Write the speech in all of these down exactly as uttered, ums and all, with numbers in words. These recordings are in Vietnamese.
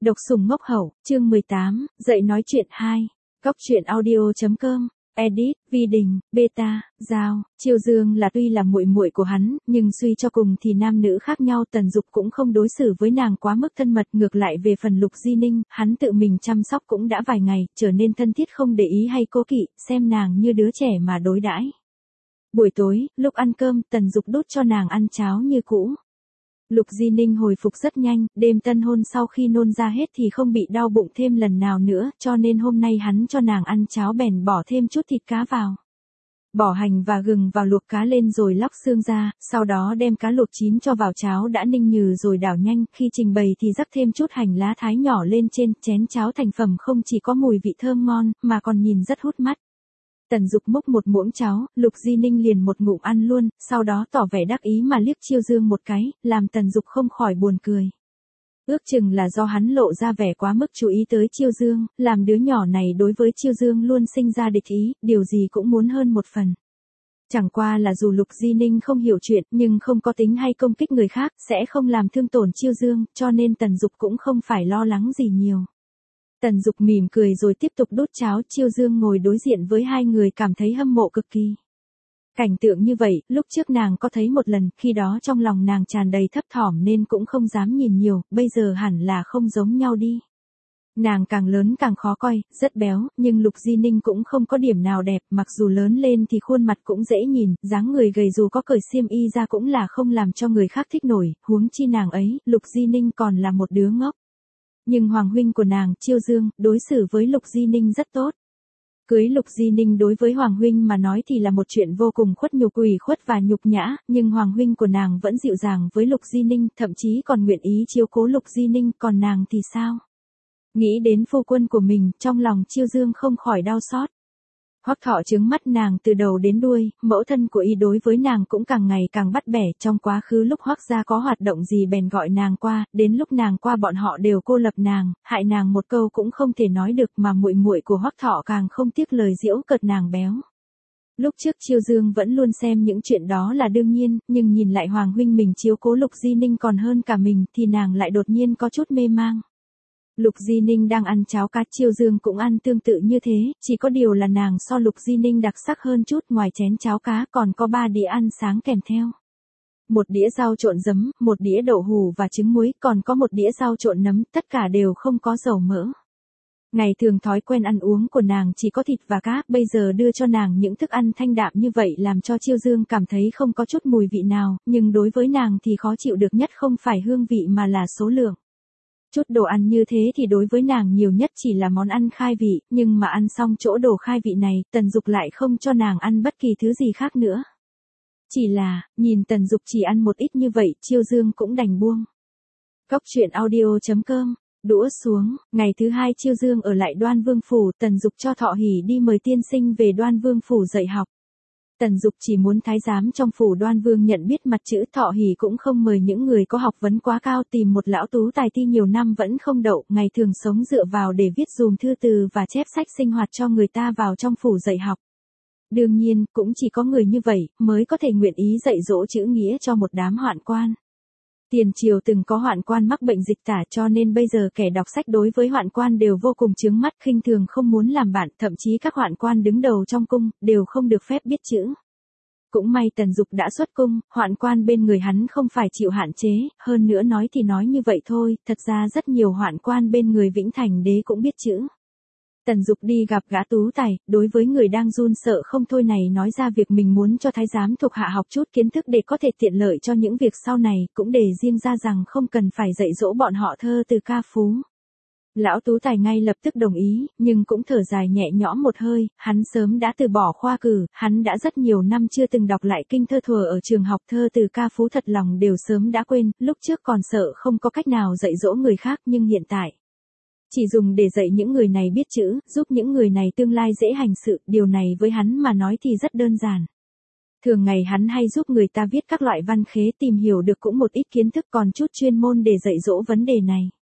Độc sủng ngốc hậu, chương mười tám, dậy nói chuyện hai. Góc truyện audio.com, edit, Vi Đình, Beta, Giao, Chiêu Dương là tuy là muội muội của hắn, nhưng suy cho cùng thì nam nữ khác nhau, Tần Dục cũng không đối xử với nàng quá mức thân mật, ngược lại về phần Lục Di Ninh, hắn tự mình chăm sóc cũng đã vài ngày, trở nên thân thiết không để ý hay cố kỵ, xem nàng như đứa trẻ mà đối đãi. Buổi tối, lúc ăn cơm, Tần Dục đút cho nàng ăn cháo như cũ. Lục Di Ninh hồi phục rất nhanh, đêm tân hôn sau khi nôn ra hết thì không bị đau bụng thêm lần nào nữa, cho nên hôm nay hắn cho nàng ăn cháo bèn bỏ thêm chút thịt cá vào. Bỏ hành và gừng vào luộc cá lên rồi lóc xương ra, sau đó đem cá luộc chín cho vào cháo đã ninh nhừ rồi đảo nhanh, khi trình bày thì rắc thêm chút hành lá thái nhỏ lên trên, chén cháo thành phẩm không chỉ có mùi vị thơm ngon, mà còn nhìn rất hút mắt. Tần Dục múc một muỗng cháo, Lục Di Ninh liền một ngụm ăn luôn, sau đó tỏ vẻ đắc ý mà liếc Chiêu Dương một cái, làm Tần Dục không khỏi buồn cười. Ước chừng là do hắn lộ ra vẻ quá mức chú ý tới Chiêu Dương, làm đứa nhỏ này đối với Chiêu Dương luôn sinh ra địch ý, điều gì cũng muốn hơn một phần. Chẳng qua là dù Lục Di Ninh không hiểu chuyện, nhưng không có tính hay công kích người khác, sẽ không làm thương tổn Chiêu Dương, cho nên Tần Dục cũng không phải lo lắng gì nhiều. Tần Dục mỉm cười rồi tiếp tục đút cháo, Chiêu Dương ngồi đối diện với hai người cảm thấy hâm mộ cực kỳ. Cảnh tượng như vậy, lúc trước nàng có thấy một lần, khi đó trong lòng nàng tràn đầy thấp thỏm nên cũng không dám nhìn nhiều, bây giờ hẳn là không giống nhau đi. Nàng càng lớn càng khó coi, rất béo, nhưng Lục Di Ninh cũng không có điểm nào đẹp, mặc dù lớn lên thì khuôn mặt cũng dễ nhìn, dáng người gầy dù có cởi xiêm y ra cũng là không làm cho người khác thích nổi, huống chi nàng ấy, Lục Di Ninh còn là một đứa ngốc. Nhưng hoàng huynh của nàng, Chiêu Dương, đối xử với Lục Di Ninh rất tốt. Cưới Lục Di Ninh đối với hoàng huynh mà nói thì là một chuyện vô cùng khuất nhục, ủy khuất và nhục nhã, nhưng hoàng huynh của nàng vẫn dịu dàng với Lục Di Ninh, thậm chí còn nguyện ý chiếu cố Lục Di Ninh, còn nàng thì sao? Nghĩ đến phu quân của mình, trong lòng Chiêu Dương không khỏi đau xót. Hoắc Thọ trừng mắt nàng từ đầu đến đuôi, mẫu thân của y đối với nàng cũng càng ngày càng bắt bẻ, trong quá khứ lúc Hoắc gia có hoạt động gì bèn gọi nàng qua, đến lúc nàng qua bọn họ đều cô lập nàng, hại nàng một câu cũng không thể nói được, mà muội muội của Hoắc Thọ càng không tiếc lời giễu cợt nàng béo. Lúc trước Chiêu Dương vẫn luôn xem những chuyện đó là đương nhiên, nhưng nhìn lại hoàng huynh mình chiếu cố Lục Di Ninh còn hơn cả mình thì nàng lại đột nhiên có chút mê mang. Lục Di Ninh đang ăn cháo cá, Chiêu Dương cũng ăn tương tự như thế, chỉ có điều là nàng so Lục Di Ninh đặc sắc hơn chút, ngoài chén cháo cá còn có ba đĩa ăn sáng kèm theo. Một đĩa rau trộn giấm, một đĩa đậu hủ và trứng muối, còn có một đĩa rau trộn nấm, tất cả đều không có dầu mỡ. Ngày thường thói quen ăn uống của nàng chỉ có thịt và cá, bây giờ đưa cho nàng những thức ăn thanh đạm như vậy làm cho Chiêu Dương cảm thấy không có chút mùi vị nào, nhưng đối với nàng thì khó chịu được nhất không phải hương vị mà là số lượng. Chút đồ ăn như thế thì đối với nàng nhiều nhất chỉ là món ăn khai vị, nhưng mà ăn xong chỗ đồ khai vị này, Tần Dục lại không cho nàng ăn bất kỳ thứ gì khác nữa. Chỉ là, nhìn Tần Dục chỉ ăn một ít như vậy, Chiêu Dương cũng đành buông. Góc truyện audio.com, đũa xuống, ngày thứ hai Chiêu Dương ở lại Đoan Vương Phủ, Tần Dục cho Thọ Hỷ đi mời tiên sinh về Đoan Vương Phủ dạy học. Tần Dục chỉ muốn thái giám trong phủ Đoan Vương nhận biết mặt chữ, Thọ Hỷ cũng không mời những người có học vấn quá cao, tìm một lão tú tài thi nhiều năm vẫn không đậu, ngày thường sống dựa vào để viết dùm thư từ và chép sách sinh hoạt cho người ta vào trong phủ dạy học. Đương nhiên, cũng chỉ có người như vậy mới có thể nguyện ý dạy dỗ chữ nghĩa cho một đám hoạn quan. Tiền triều từng có hoạn quan mắc bệnh dịch tả, cho nên bây giờ kẻ đọc sách đối với hoạn quan đều vô cùng chướng mắt, khinh thường không muốn làm bạn, thậm chí các hoạn quan đứng đầu trong cung đều không được phép biết chữ. Cũng may Tần Dục đã xuất cung, hoạn quan bên người hắn không phải chịu hạn chế, hơn nữa nói thì nói như vậy thôi, thật ra rất nhiều hoạn quan bên người Vĩnh Thành đế cũng biết chữ. Tần Dục đi gặp gã tú tài, đối với người đang run sợ không thôi này nói ra việc mình muốn cho thái giám thuộc hạ học chút kiến thức để có thể tiện lợi cho những việc sau này, cũng để riêng ra rằng không cần phải dạy dỗ bọn họ thơ từ ca phú. Lão tú tài ngay lập tức đồng ý, nhưng cũng thở dài nhẹ nhõm một hơi, hắn sớm đã từ bỏ khoa cử, hắn đã rất nhiều năm chưa từng đọc lại kinh thơ thuở ở trường học, thơ từ ca phú thật lòng đều sớm đã quên, lúc trước còn sợ không có cách nào dạy dỗ người khác, nhưng hiện tại chỉ dùng để dạy những người này biết chữ, giúp những người này tương lai dễ hành sự, điều này với hắn mà nói thì rất đơn giản. Thường ngày hắn hay giúp người ta viết các loại văn khế, tìm hiểu được cũng một ít kiến thức, còn chút chuyên môn để dạy dỗ vấn đề này.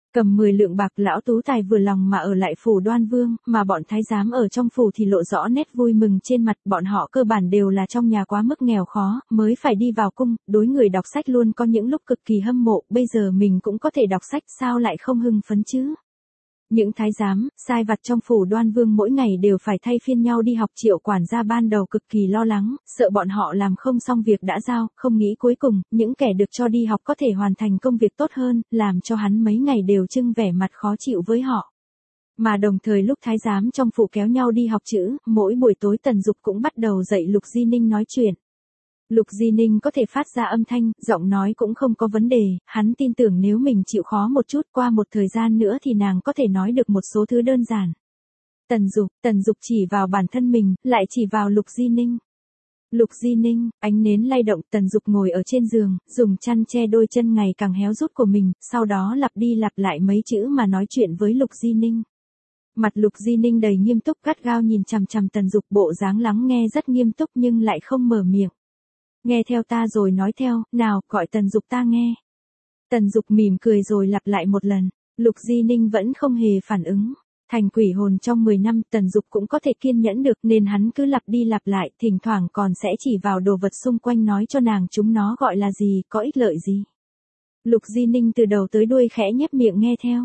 Cầm mười lượng bạc, lão tú tài vừa lòng mà ở lại phủ Đoan Vương, mà bọn thái giám ở trong phủ thì lộ rõ nét vui mừng trên mặt, bọn họ cơ bản đều là trong nhà quá mức nghèo khó, mới phải đi vào cung, đối người đọc sách luôn có những lúc cực kỳ hâm mộ, bây giờ mình cũng có thể đọc sách sao lại không hưng phấn chứ. Những thái giám, sai vặt trong phủ Đoan Vương mỗi ngày đều phải thay phiên nhau đi học, Triệu quản gia ban đầu cực kỳ lo lắng, sợ bọn họ làm không xong việc đã giao, không nghĩ cuối cùng, những kẻ được cho đi học có thể hoàn thành công việc tốt hơn, làm cho hắn mấy ngày đều trưng vẻ mặt khó chịu với họ. Mà đồng thời lúc thái giám trong phủ kéo nhau đi học chữ, mỗi buổi tối Tần Dục cũng bắt đầu dạy Lục Di Ninh nói chuyện. Lục Di Ninh có thể phát ra âm thanh, giọng nói cũng không có vấn đề, hắn tin tưởng nếu mình chịu khó một chút qua một thời gian nữa thì nàng có thể nói được một số thứ đơn giản. Tần Dục, Tần Dục chỉ vào bản thân mình, lại chỉ vào Lục Di Ninh. Lục Di Ninh, ánh nến lay động, Tần Dục ngồi ở trên giường, dùng chăn che đôi chân ngày càng héo rút của mình, sau đó lặp đi lặp lại mấy chữ mà nói chuyện với Lục Di Ninh. Mặt Lục Di Ninh đầy nghiêm túc, gắt gao nhìn chằm chằm Tần Dục, bộ dáng lắng nghe rất nghiêm túc nhưng lại không mở miệng. Nghe theo ta rồi nói theo, nào, gọi Tần Dục ta nghe. Tần Dục mỉm cười rồi lặp lại một lần, Lục Di Ninh vẫn không hề phản ứng. Thành quỷ hồn trong mười năm, Tần Dục cũng có thể kiên nhẫn được nên hắn cứ lặp đi lặp lại, thỉnh thoảng còn sẽ chỉ vào đồ vật xung quanh nói cho nàng chúng nó gọi là gì, có ích lợi gì. Lục Di Ninh từ đầu tới đuôi khẽ nhếch miệng nghe theo.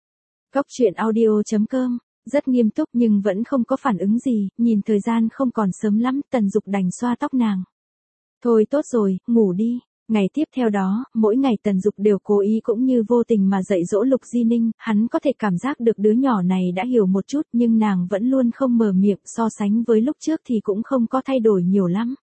Góc truyện audio chấm com, rất nghiêm túc nhưng vẫn không có phản ứng gì, nhìn thời gian không còn sớm lắm, Tần Dục đành xoa tóc nàng. Thôi tốt rồi, ngủ đi. Ngày tiếp theo đó, mỗi ngày Tần Dục đều cố ý cũng như vô tình mà dạy dỗ Lục Di Ninh, hắn có thể cảm giác được đứa nhỏ này đã hiểu một chút nhưng nàng vẫn luôn không mở miệng, so sánh với lúc trước thì cũng không có thay đổi nhiều lắm.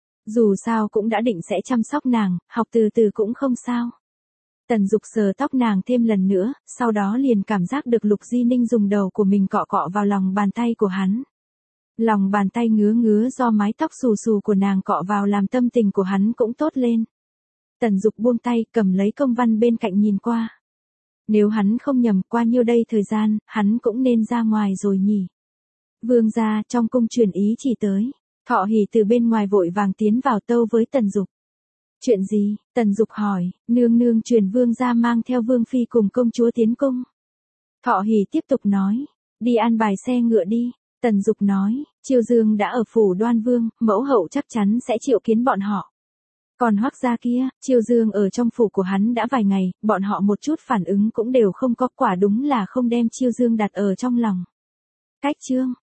Dù sao cũng đã định sẽ chăm sóc nàng, học từ từ cũng không sao. Tần Dục sờ tóc nàng thêm lần nữa, sau đó liền cảm giác được Lục Di Ninh dùng đầu của mình cọ cọ vào lòng bàn tay của hắn. Lòng bàn tay ngứa ngứa do mái tóc xù xù của nàng cọ vào làm tâm tình của hắn cũng tốt lên. Tần Dục buông tay, cầm lấy công văn bên cạnh nhìn qua. Nếu hắn không nhầm, qua nhiêu đây thời gian, hắn cũng nên ra ngoài rồi nhỉ. Vương gia, trong cung truyền ý chỉ tới. Thọ Hỉ từ bên ngoài vội vàng tiến vào tâu với Tần Dục. Chuyện gì? Tần Dục hỏi, nương nương truyền vương gia mang theo vương phi cùng công chúa tiến cung. Thọ Hỉ tiếp tục nói, đi an bài xe ngựa đi. Tần Dục nói, Chiêu Dương đã ở phủ Đoan Vương, mẫu hậu chắc chắn sẽ triệu kiến bọn họ. Còn Hoắc gia kia, Chiêu Dương ở trong phủ của hắn đã vài ngày, bọn họ một chút phản ứng cũng đều không có, quả đúng là không đem Chiêu Dương đặt ở trong lòng. Cách chương